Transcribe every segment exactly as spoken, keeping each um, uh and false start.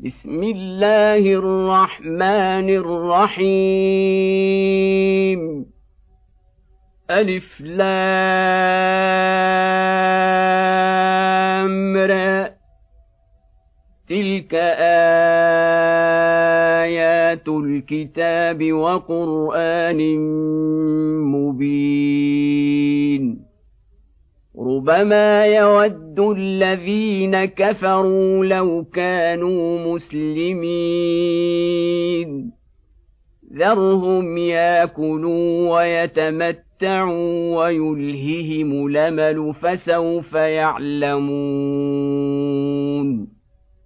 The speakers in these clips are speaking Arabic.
بسم الله الرحمن الرحيم ألف لام را تلك آيات الكتاب وقرآن مبين ربما يود الذين كفروا لو كانوا مسلمين ذرهم ياكلوا ويتمتعوا ويلههم الأمل فسوف يعلمون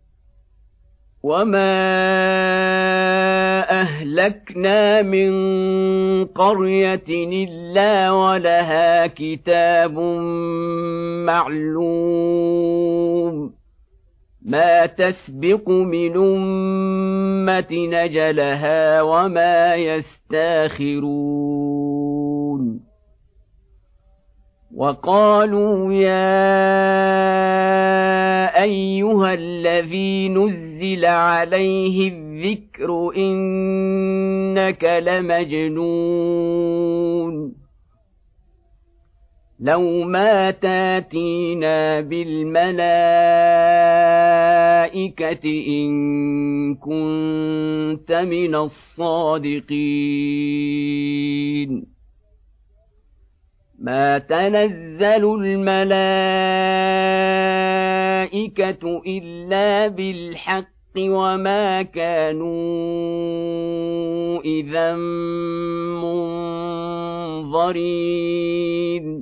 وما أهلكنا من قرية إلا ولها كتاب معلوم ما تسبق من أمة نجلها وما يستاخرون وقالوا يا أيها الذي نزل عليه الذكر إنك لمجنون لو ما تاتينا بالملائكة إن كنت من الصادقين ما تنزل الملائكة إلا بالحق وما كانوا إذا منظرين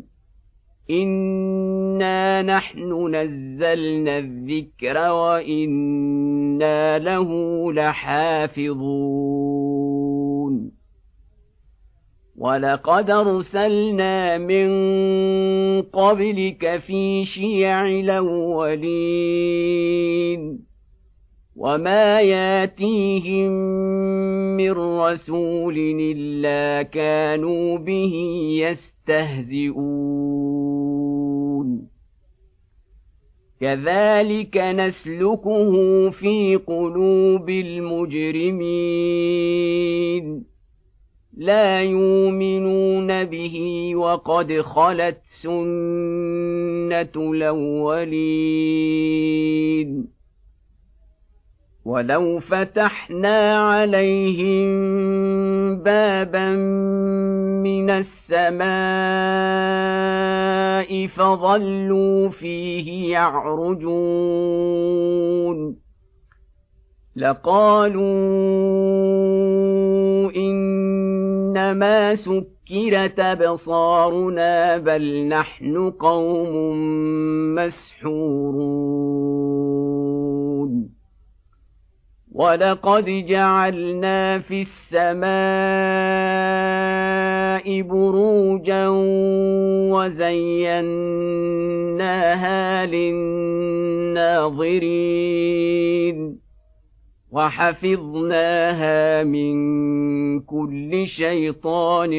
إنا نحن نزلنا الذكر وإنا له لحافظون ولقد أرسلنا من قبلك في شيع الأولين وما ياتيهم من رسول إلا كانوا به يستهزئون كذلك نسلكه في قلوب المجرمين لا يؤمنون به وقد خلت سنة الأولين ولو فتحنا عليهم بابا من السماء فظلوا فيه يعرجون لقالوا إنما سكرت أبصارنا بل نحن قوم مسحورون ولقد جعلنا في السماء بروجا وزيناها للناظرين وحفظناها من كل شيطان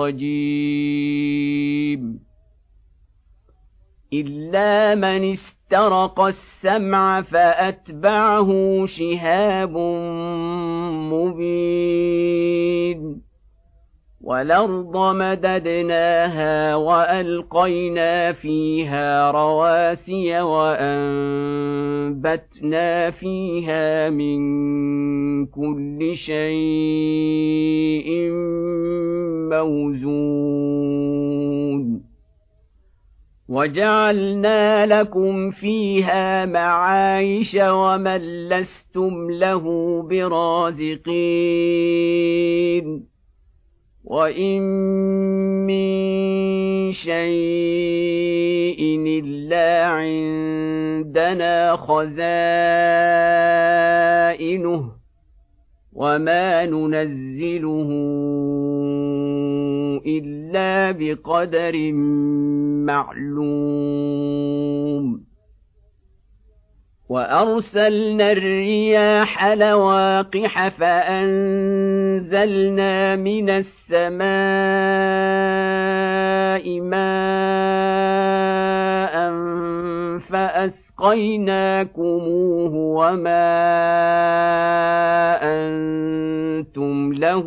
رجيم إلا من استرق السمع فأتبعه شهاب مبين والأرض مددناها وألقينا فيها رواسي وأنبتنا فيها من كل شيء موزون وجعلنا لكم فيها معايش ومن لستم له برازقين وإن من شيء إلا عندنا خزائنه وما ننزله إلا بقدر معلوم وأرسلنا الرياح لواقح فأنزلنا من السماء ماء فأسقيناكم أسقيناكموه وما أنتم له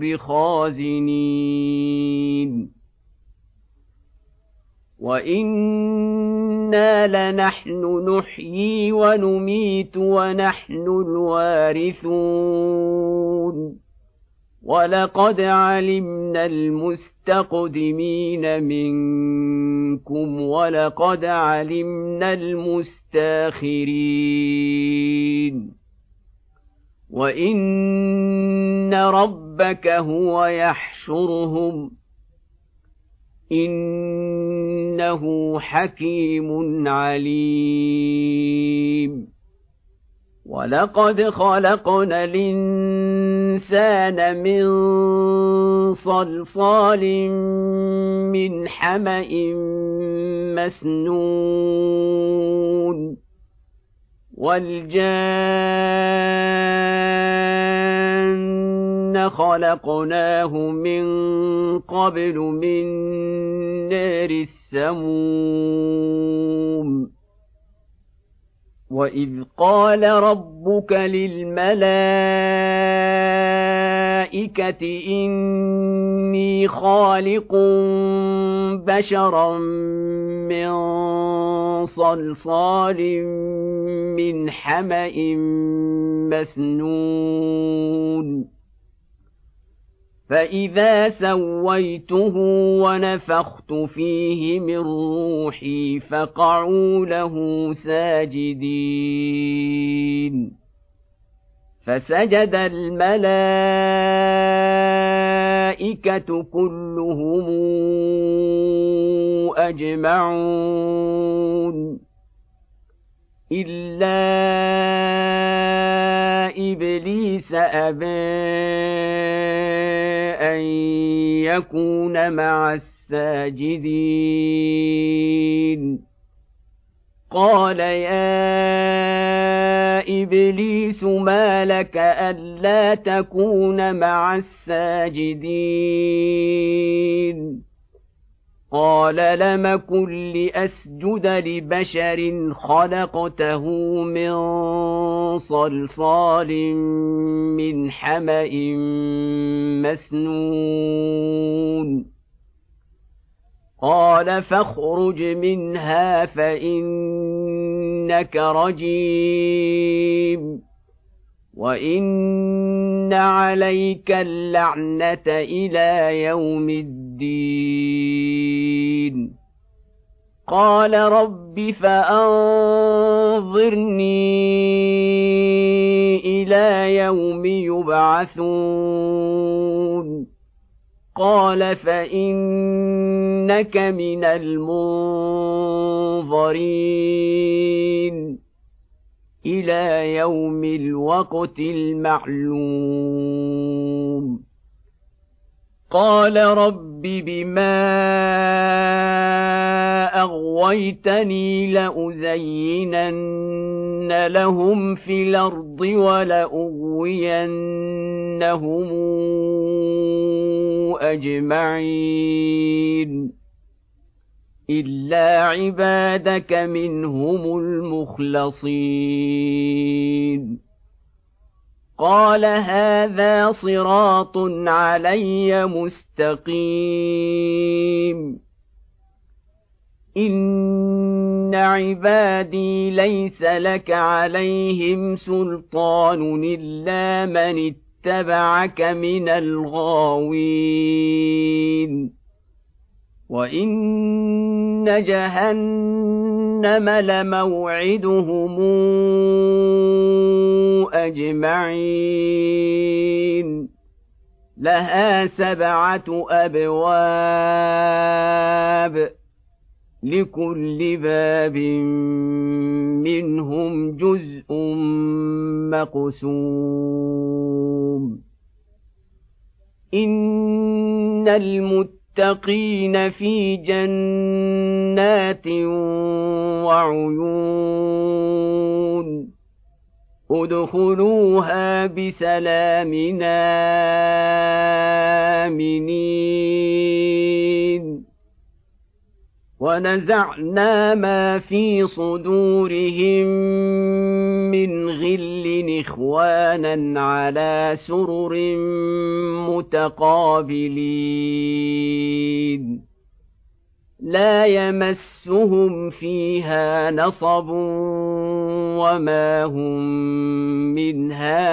بخازنين وإنا لنحن نحيي ونميت ونحن الوارثون ولقد علمنا المستقدمين منكم ولقد علمنا المستاخرين وإن ربك هو يحشرهم إنه حكيم عليم ولقد خلقنا الإنسان من صلصال من حمأ مسنون والجان خلقناه من قبل من نار السموم وإذ قال ربك للملائكة إني خالق بشرا من صلصال من حمأ مسنون فإذا سويته ونفخت فيه من روحي فقعوا له ساجدين فسجد الملائكة كلهم أجمعون إلا إبليس أبى أن يكون مع الساجدين قال يا إبليس ما لك ألا تكون مع الساجدين قال لم كن لأسجد لبشر خلقته من صلصال من حمأ مسنون قال فاخرج منها فإنك رجيم وإن عليك اللعنة إلى يوم الدين قال رب فأنظرني إلى يوم يبعثون قال فإنك من المنظرين إلى يوم الوقت المعلوم قال رب بما أغويتني لأزينن لهم في الأرض ولأغوينهم أجمعين إلا عبادك منهم المخلصين قال هذا صراط علي مستقيم إن عبادي ليس لك عليهم سلطان إلا من اتبعك من الغاوين وإن جهنم لموعدهم أجمعين لها سبعة أبواب لكل باب منهم جزء مقسوم إن المتقين في جنات وعيون ادخلوها بسلام آمنين ونزعنا ما في صدورهم من غل إخوانا على سرر متقابلين لا يمسهم فيها نصب وما هم منها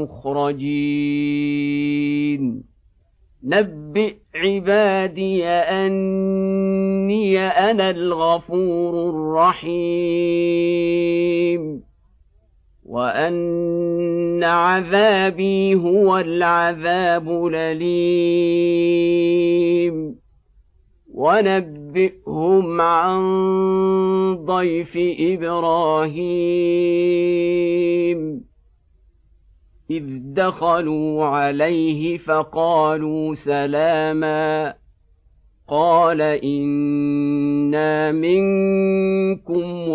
بمخرجين نبئ عبادي أني أنا الغفور الرحيم وأن عذابي هو العذاب الأليم ونبئهم عن ضيف إبراهيم إذ دخلوا عليه فقالوا سلاما قال إنا منكم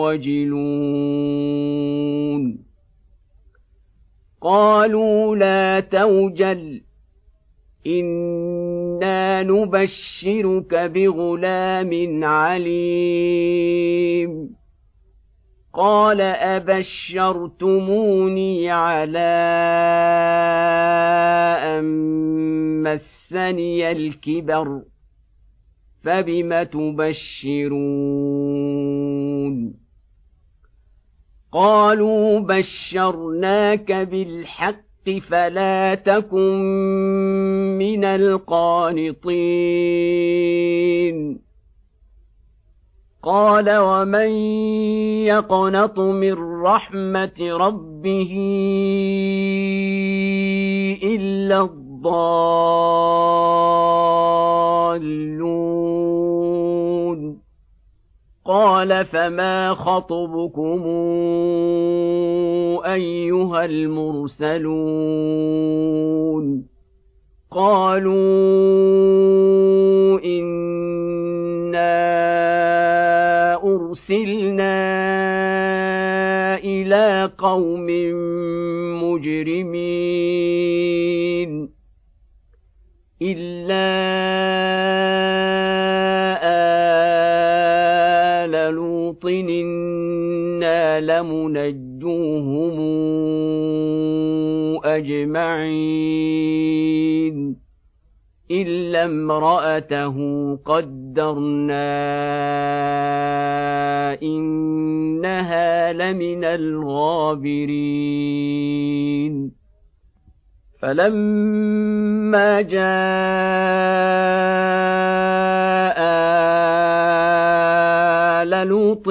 وجلون قالوا لا توجل إنا نبشرك بغلام عليم قال أبشرتموني على أن مسني الكبر فبم تبشرون قالوا بشرناك بالحق فلا تكن من القانطين قال ومن يقنط من رحمة ربه إلا الضالون قال فما خطبكم أيها المرسلون قالوا إنا أرسلنا إلى قوم مجرمين إلا آل لوط إنا لمنجوهم أجمعين إلا امرأته قدرنا إنها لمن الغابرين فلما جاء آل لوط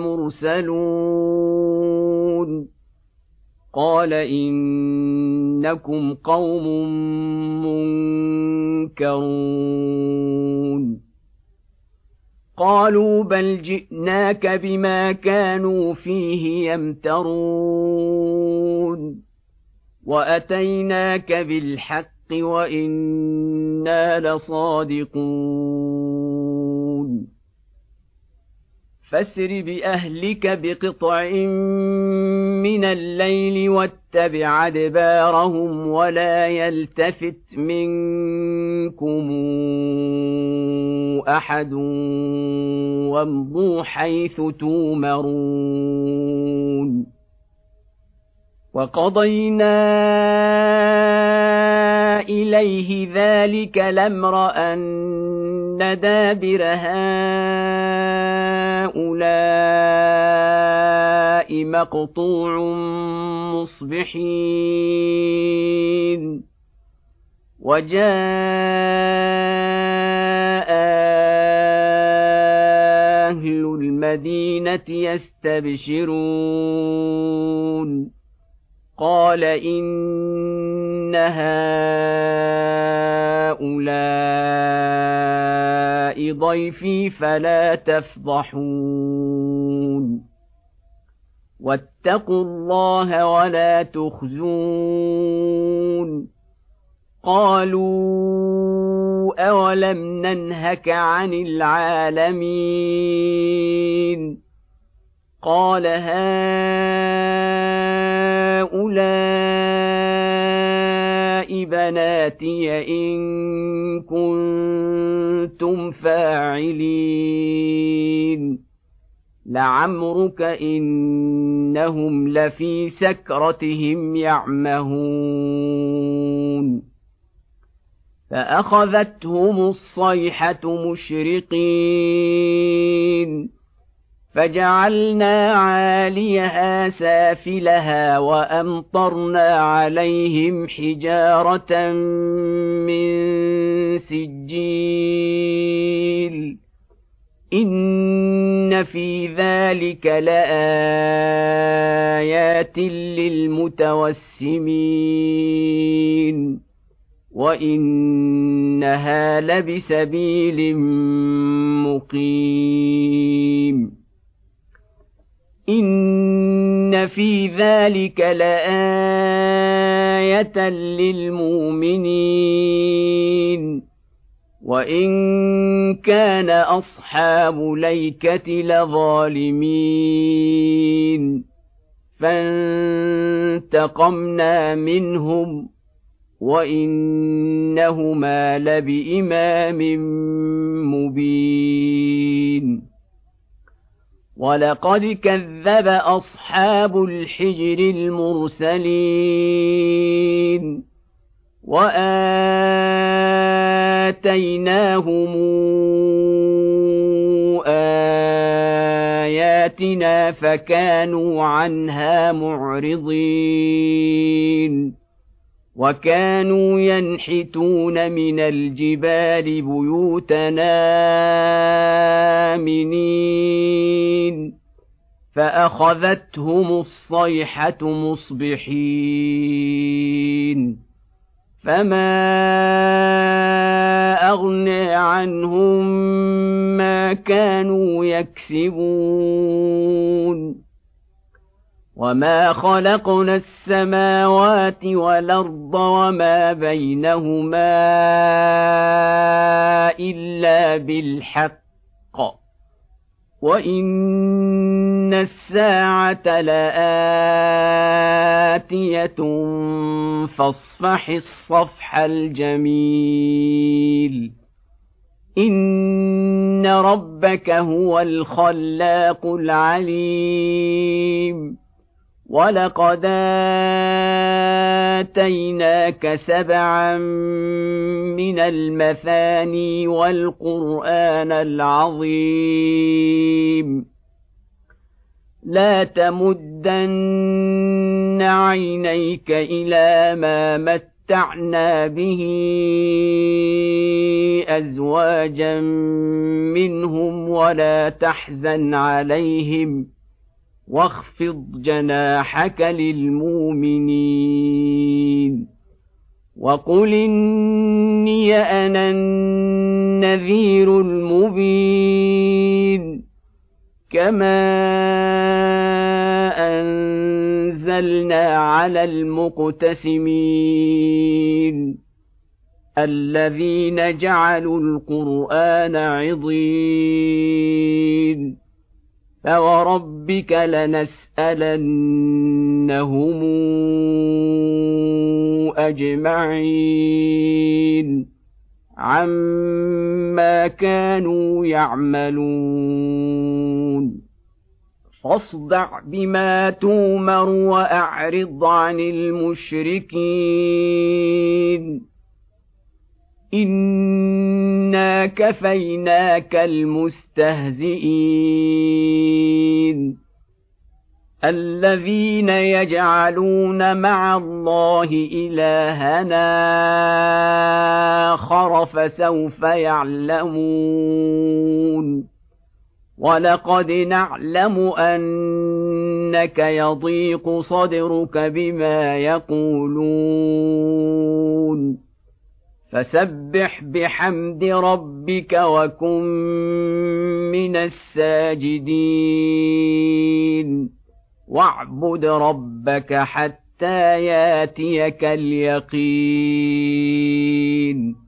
المرسلون قال إنكم قوم منكرون قالوا بل جئناك بما كانوا فيه يمترون وأتيناك بالحق وإنا لصادقون فاسر بأهلك بقطع من الليل واتبع أدبارهم ولا يلتفت منكم أحد وامضوا حيث تومرون وقضينا إليه ذلك الأمر أن دابر هؤلاء مقطوع مصبحين وجاء أهل المدينة يستبشرون قال إن هؤلاء ضيفي فلا تفضحون واتقوا الله ولا تخزون قالوا أولم ننهك عن العالمين قال هؤلاء بناتي إن كنتم فاعلين لعمرك إنهم لفي سكرتهم يعمهون فأخذتهم الصيحة مشرقين فجعلنا عاليها سافلها وأمطرنا عليهم حجارة من سجيل إن في ذلك لآيات للمتوسمين وإنها لبسبيل مقيم إن في ذلك لآية للمؤمنين وإن كان أصحاب ليكة لظالمين فانتقمنا منهم وإنهما لبإمام مبين ولقد كذب أصحاب الحجر المرسلين وآتيناهم آياتنا فكانوا عنها معرضين وكانوا ينحتون من الجبال بيوتنا آمنين فأخذتهم الصيحة مصبحين فما أغنى عنهم ما كانوا يكسبون وما خلقنا السماوات والأرض وما بينهما إلا بالحق وإن الساعة لآتية فاصفح الصفح الجميل إن ربك هو الخلاق العليم ولقد آتيناك سبعا من المثاني والقرآن العظيم لا تمدن عينيك إلى ما متعنا به أزواجا منهم ولا تحزن عليهم واخفض جناحك للمؤمنين وقل إني أنا النذير المبين كما أنزلنا على المقتسمين الذين جعلوا القرآن عضين فوربك لنسألنهم أجمعين عما كانوا يعملون فاصدع بما تومر وأعرض عن المشركين إنا كفيناك المستهزئين الذين يجعلون مع الله إلهنا آخر فسوف يعلمون ولقد نعلم أنك يضيق صدرك بما يقولون فسبح بحمد ربك وكن من الساجدين واعبد ربك حتى ياتيك اليقين